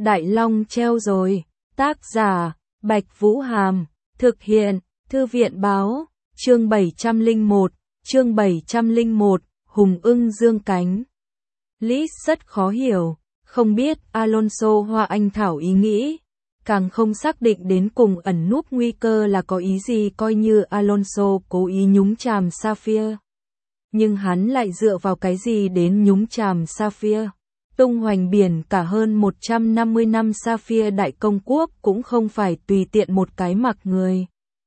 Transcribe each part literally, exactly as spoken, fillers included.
Đại Long treo rồi. Tác giả, Bạch Vũ Hàm. Thực hiện, Thư viện Báo. Chương bảy trăm lẻ một. Chương bảy trăm lẻ một. Hùng ưng dương cánh. Liz rất khó hiểu, không biết Alonso Hoa Anh Thảo ý nghĩ, càng không xác định đến cùng ẩn núp nguy cơ là có ý gì, coi như Alonso cố ý nhúng chàm Sapphire. Nhưng hắn lại dựa vào cái gì đến nhúng chàm Sapphire? Tung hoành biển cả hơn một trăm năm mươi năm, Sapphire đại công quốc cũng không phải tùy tiện một cái mặc người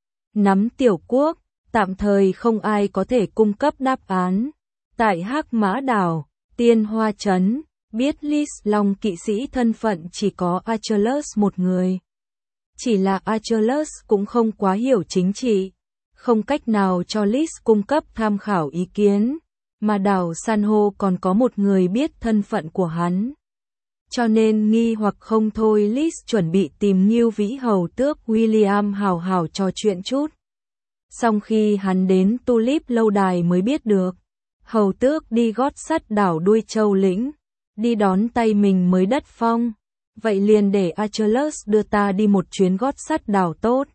nắm tiểu quốc, tạm thời không ai có thể cung cấp đáp án. Tại Hắc Mã Đảo, Tiên Hoa Trấn, biết Liz Long kỵ sĩ thân phận chỉ có Achilles một người. Chỉ là Achilles cũng không quá hiểu chính trị, không cách nào cho Liz cung cấp tham khảo ý kiến, mà đảo San hô còn có một người biết thân phận của hắn. Cho nên nghi hoặc không thôi, Liz chuẩn bị tìm Ngưu Vĩ Hầu Tước William hào hào trò chuyện chút. Song khi hắn đến Tulip lâu đài mới biết được, Hầu Tước đi gót sắt đảo Đuôi Châu Lĩnh, đi đón tay mình mới đất phong. Vậy liền để Achilles đưa ta đi một chuyến gót sắt đảo tốt.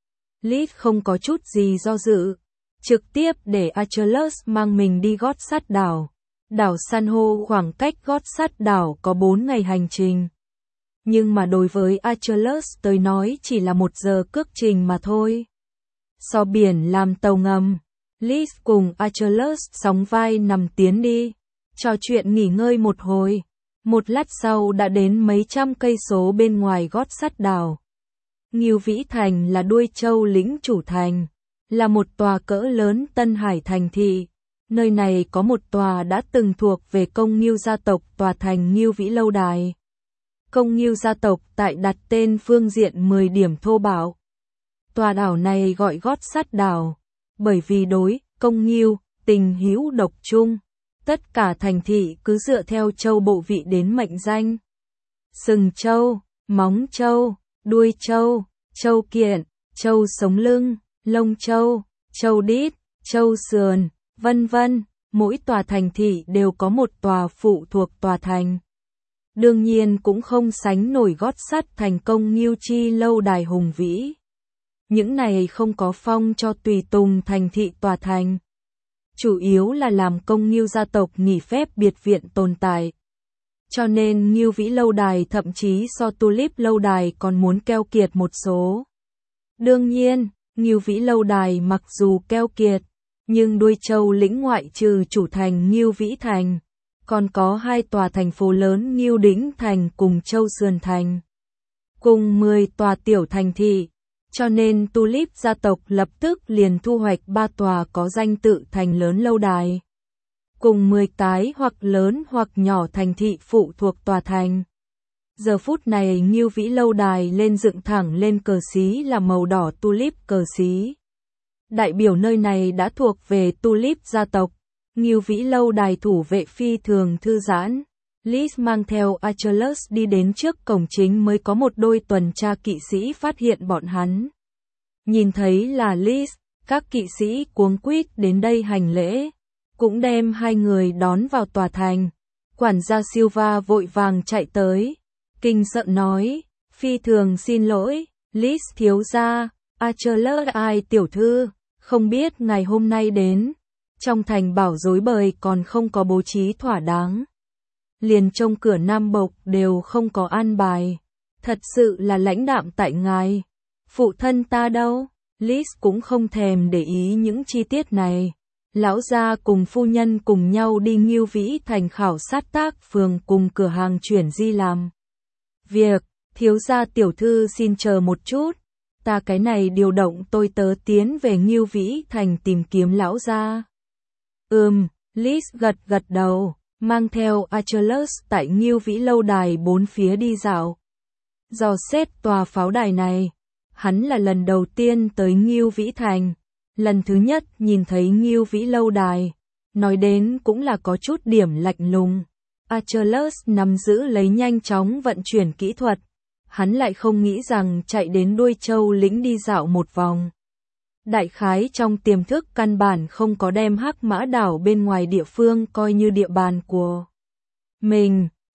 Liz không có chút gì do dự, trực tiếp để Achilles mang mình đi gót sắt đảo. Đảo San hô khoảng cách gót sắt đảo có bốn ngày hành trình. Nhưng mà đối với Achilles tới nói chỉ là một giờ cước trình mà thôi. So biển làm tàu ngầm, Liz cùng Achilles sóng vai nằm tiến đi, trò chuyện nghỉ ngơi một hồi. Một lát sau đã đến mấy trăm cây số bên ngoài gót sắt đảo. Ngưu Vĩ Thành là Đuôi Châu Lĩnh chủ thành, là một tòa cỡ lớn Tân Hải thành thị. Nơi này có một tòa đã từng thuộc về Công Ngưu gia tộc, tòa thành Ngưu Vĩ lâu đài. Công Ngưu gia tộc tại đặt tên phương diện mười điểm thô bạo. Tòa đảo này gọi gót sắt đảo, bởi vì đối Công Ngưu tình hữu độc chung. Tất cả thành thị cứ dựa theo châu bộ vị đến mệnh danh. Sừng châu, móng châu, đuôi châu, châu kiện, châu sống lưng, lông châu, châu đít, châu sườn, vân vân. Mỗi tòa thành thị đều có một tòa phụ thuộc tòa thành. Đương nhiên cũng không sánh nổi gót sắt thành Công Ngưu chi lâu đài hùng vĩ. Những này không có phong cho tùy tùng thành thị tòa thành. Chủ yếu là làm Công Ngưu gia tộc nghỉ phép biệt viện tồn tại. Cho nên Ngưu Vĩ lâu đài thậm chí so Tulip lâu đài còn muốn keo kiệt một số. Đương nhiên, Ngưu Vĩ lâu đài mặc dù keo kiệt, nhưng Đuôi Châu Lĩnh ngoại trừ chủ thành Ngưu Vĩ Thành, còn có hai tòa thành phố lớn Ngưu Đĩnh Thành cùng Châu Sườn Thành, cùng mười tòa tiểu thành thị. Cho nên Tulip gia tộc lập tức liền thu hoạch ba tòa có danh tự thành lớn lâu đài, cùng mười cái hoặc lớn hoặc nhỏ thành thị phụ thuộc tòa thành. Giờ phút này Ngưu Vĩ lâu đài lên dựng thẳng lên cờ xí là màu đỏ Tulip cờ xí. Đại biểu nơi này đã thuộc về Tulip gia tộc. Ngưu Vĩ lâu đài thủ vệ phi thường thư giãn. Liz mang theo Achilles đi đến trước cổng chính mới có một đôi tuần tra kỵ sĩ phát hiện bọn hắn. Nhìn thấy là Liz, các kỵ sĩ cuống quýt đến đây hành lễ, cũng đem hai người đón vào tòa thành. Quản gia Silva vội vàng chạy tới, kinh sợ nói, phi thường xin lỗi, Liz thiếu gia, Achilles ai tiểu thư, không biết ngày hôm nay đến, trong thành bảo rối bời còn không có bố trí thỏa đáng. Liền trông cửa nam bộc đều không có an bài, thật sự là lãnh đạm tại ngài. Phụ thân ta đâu? Liz cũng không thèm để ý những chi tiết này. Lão gia cùng phu nhân cùng nhau đi Ngưu Vĩ Thành khảo sát tác phường cùng cửa hàng chuyển di làm việc. Thiếu gia tiểu thư xin chờ một chút, ta cái này điều động tôi tớ tiến về Ngưu Vĩ Thành tìm kiếm lão gia. Ừm, Liz gật gật đầu, mang theo Achilles tại Ngưu Vĩ lâu đài bốn phía đi dạo. Dò xét tòa pháo đài này, hắn là lần đầu tiên tới Ngưu Vĩ Thành, lần thứ nhất nhìn thấy Ngưu Vĩ lâu đài, nói đến cũng là có chút điểm lạnh lùng. Achilles nắm giữ lấy nhanh chóng vận chuyển kỹ thuật, hắn lại không nghĩ rằng chạy đến Đuôi Châu Lĩnh đi dạo một vòng. Đại khái trong tiềm thức căn bản không có đem Hắc Mã Đảo bên ngoài địa phương coi như địa bàn của mình,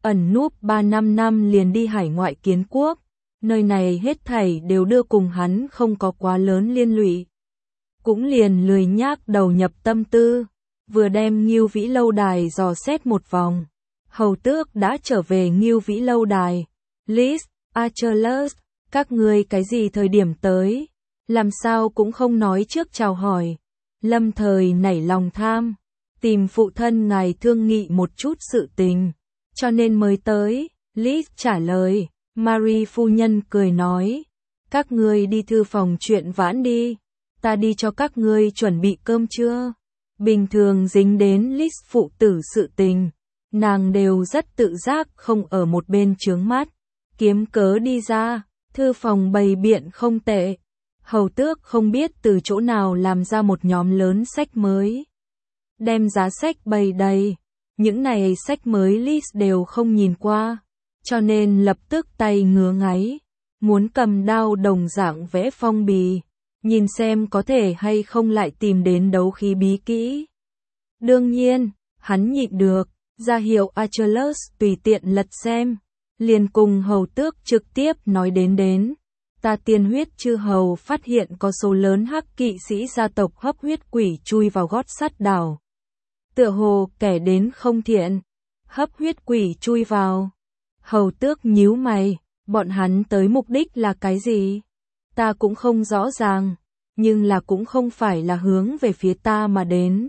ẩn núp ba năm năm liền đi hải ngoại kiến quốc, nơi này hết thảy đều đưa cùng hắn không có quá lớn liên lụy. Cũng liền lười nhác đầu nhập tâm tư, vừa đem Ngưu Vĩ lâu đài dò xét một vòng. Hầu tước đã trở về Ngưu Vĩ lâu đài. Liz, Achilles, các ngươi cái gì thời điểm tới? Làm sao cũng không nói trước chào hỏi. Lâm thời nảy lòng tham, tìm phụ thân ngài thương nghị một chút sự tình, cho nên mới tới. Liz trả lời. Marie phu nhân cười nói, các ngươi đi thư phòng chuyện vãn đi, ta đi cho các ngươi chuẩn bị cơm trưa. Bình thường dính đến Liz phụ tử sự tình, nàng đều rất tự giác không ở một bên chướng mắt, kiếm cớ đi ra. Thư phòng bày biện không tệ, hầu tước không biết từ chỗ nào làm ra một nhóm lớn sách mới, đem giá sách bày đầy. Những này sách mới Liz đều không nhìn qua, cho nên lập tức tay ngứa ngáy, muốn cầm đao đồng dạng vẽ phong bì, nhìn xem có thể hay không lại tìm đến đấu khí bí kỹ. Đương nhiên, hắn nhịn được, ra hiệu Achilles tùy tiện lật xem, liền cùng hầu tước trực tiếp nói đến đến. Ta tiên huyết chư hầu phát hiện có số lớn hắc kỵ sĩ gia tộc hấp huyết quỷ chui vào gót sắt đảo. Tựa hồ kẻ đến không thiện, hấp huyết quỷ chui vào. Hầu tước nhíu mày, bọn hắn tới mục đích là cái gì? Ta cũng không rõ ràng, nhưng là cũng không phải là hướng về phía ta mà đến.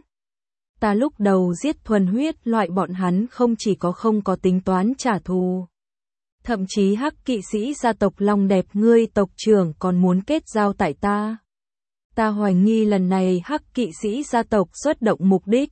Ta lúc đầu giết thuần huyết loại bọn hắn không chỉ có không có tính toán trả thù. Thậm chí hắc kỵ sĩ gia tộc Long Đẹp ngươi tộc trưởng còn muốn kết giao tại ta. Ta hoài nghi lần này hắc kỵ sĩ gia tộc xuất động mục đích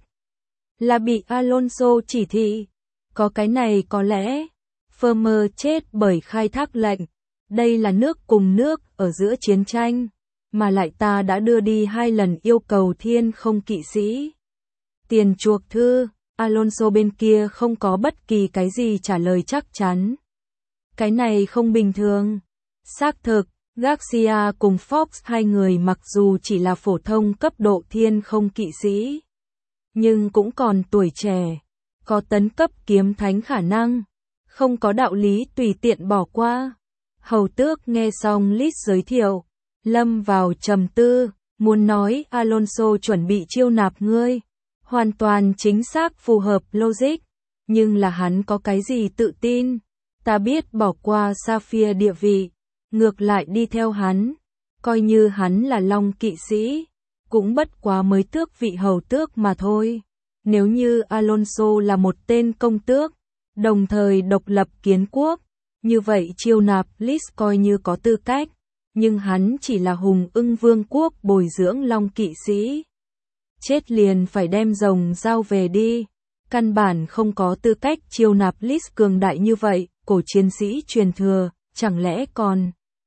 là bị Alonso chỉ thị. Có cái này có lẽ Farmer chết bởi khai thác lệnh. Đây là nước cùng nước ở giữa chiến tranh, mà lại ta đã đưa đi hai lần yêu cầu thiên không kỵ sĩ tiền chuộc thư. Alonso bên kia không có bất kỳ cái gì trả lời chắc chắn. Cái này không bình thường. Xác thực, Garcia cùng Fox hai người mặc dù chỉ là phổ thông cấp độ thiên không kỵ sĩ, nhưng cũng còn tuổi trẻ, có tấn cấp kiếm thánh khả năng, không có đạo lý tùy tiện bỏ qua. Hầu tước nghe xong Liz giới thiệu, lâm vào trầm tư, muốn nói Alonso chuẩn bị chiêu nạp ngươi, hoàn toàn chính xác phù hợp logic, nhưng là hắn có cái gì tự tin? Ta biết bỏ qua Sapphire địa vị, ngược lại đi theo hắn, coi như hắn là Long kỵ sĩ, cũng bất quá mới tước vị hầu tước mà thôi. Nếu như Alonso là một tên công tước, đồng thời độc lập kiến quốc, như vậy chiêu nạp Liz coi như có tư cách, nhưng hắn chỉ là hùng ưng vương quốc bồi dưỡng Long kỵ sĩ. Chết liền phải đem rồng giao về đi, căn bản không có tư cách chiêu nạp Liz cường đại như vậy. Cổ chiến sĩ truyền thừa, chẳng lẽ còn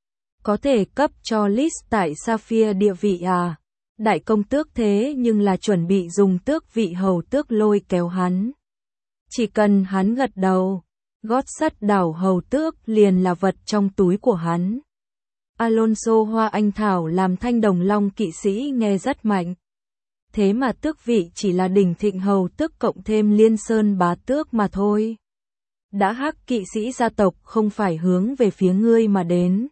có thể cấp cho Liz tại Sapphire địa vị à? Đại công tước thế nhưng là chuẩn bị dùng tước vị hầu tước lôi kéo hắn. Chỉ cần hắn gật đầu, gót sắt đảo hầu tước liền là vật trong túi của hắn. Alonso hoa anh thảo làm thanh đồng Long kỵ sĩ nghe rất mạnh. Thế mà tước vị chỉ là đỉnh thịnh hầu tước cộng thêm liên sơn bá tước mà thôi. Đã hắc kỵ sĩ gia tộc không phải hướng về phía ngươi mà đến.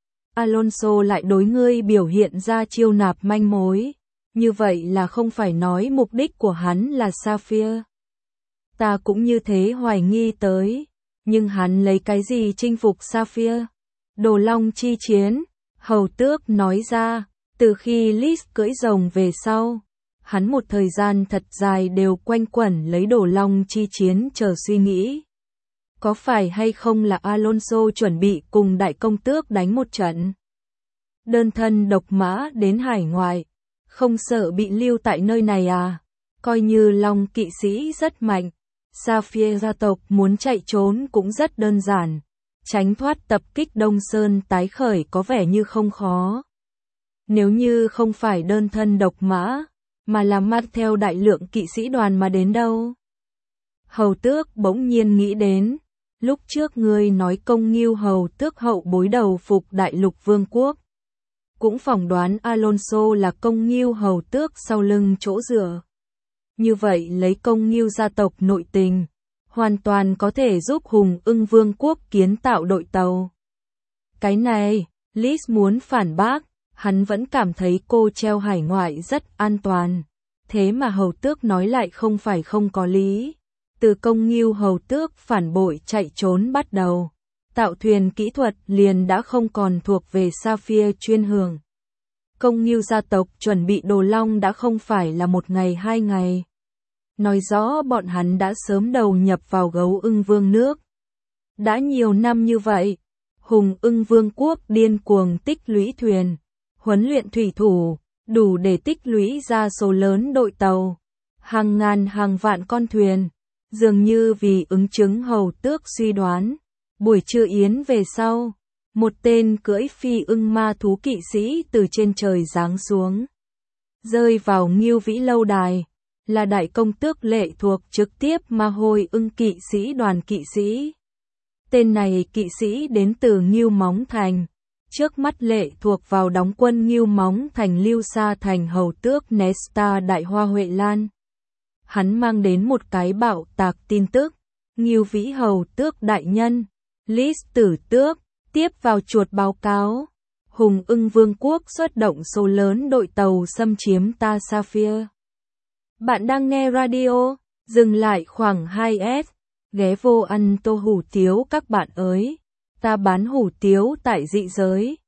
Alonso lại đối ngươi biểu hiện ra chiêu nạp manh mối. Như vậy là không phải nói mục đích của hắn là Sapphire. Ta cũng như thế hoài nghi tới. Nhưng hắn lấy cái gì chinh phục Sapphire? Đồ Long chi chiến. Hầu tước nói ra, từ khi Liz cưỡi rồng về sau, hắn một thời gian thật dài đều quanh quẩn lấy Đồ Long chi chiến chờ suy nghĩ. Có phải hay không là Alonso chuẩn bị cùng đại công tước đánh một trận? Đơn thân độc mã đến hải ngoại, không sợ bị lưu tại nơi này à? Coi như Long kỵ sĩ rất mạnh, Sapphire gia tộc muốn chạy trốn cũng rất đơn giản, tránh thoát tập kích Đông Sơn tái khởi có vẻ như không khó. Nếu như không phải đơn thân độc mã, mà là mang theo đại lượng kỵ sĩ đoàn mà đến đâu? Hầu tước bỗng nhiên nghĩ đến. Lúc trước ngươi nói công Ngưu hầu tước hậu bối đầu phục đại lục vương quốc. Cũng phỏng đoán Alonso là công Ngưu hầu tước sau lưng chỗ dựa. Như vậy lấy công Ngưu gia tộc nội tình, hoàn toàn có thể giúp Hùng Ưng Vương quốc kiến tạo đội tàu. Cái này, Liz muốn phản bác, hắn vẫn cảm thấy cô treo hải ngoại rất an toàn. Thế mà hầu tước nói lại không phải không có lý. Từ công nghiêu hầu tước phản bội chạy trốn bắt đầu, tạo thuyền kỹ thuật liền đã không còn thuộc về Sapphire chuyên hưởng. Công nghiêu gia tộc chuẩn bị đồ long đã không phải là một ngày hai ngày. Nói rõ bọn hắn đã sớm đầu nhập vào gấu ưng vương nước. Đã nhiều năm như vậy, Hùng Ưng Vương quốc điên cuồng tích lũy thuyền, huấn luyện thủy thủ, đủ để tích lũy ra số lớn đội tàu, hàng ngàn hàng vạn con thuyền. Dường như vì ứng chứng hầu tước suy đoán, buổi trưa yến về sau, một tên cưỡi phi ưng ma thú kỵ sĩ từ trên trời giáng xuống, rơi vào Ngưu Vĩ lâu đài, là đại công tước lệ thuộc trực tiếp ma hồi ưng kỵ sĩ đoàn kỵ sĩ. Tên này kỵ sĩ đến từ Ngưu Móng Thành, trước mắt lệ thuộc vào đóng quân Ngưu Móng Thành lưu xa thành hầu tước Nesta Đại Hoa Huệ Lan. Hắn mang đến một cái bạo tạc tin tức, Ngưu Vĩ hầu tước đại nhân, Liz tử tước, tiếp vào chuột báo cáo, Hùng Ưng Vương quốc xuất động số lớn đội tàu xâm chiếm ta Sapphire. Bạn đang nghe radio, dừng lại khoảng hai phút, ghé vô ăn tô hủ tiếu các bạn ơi, ta bán hủ tiếu tại dị giới.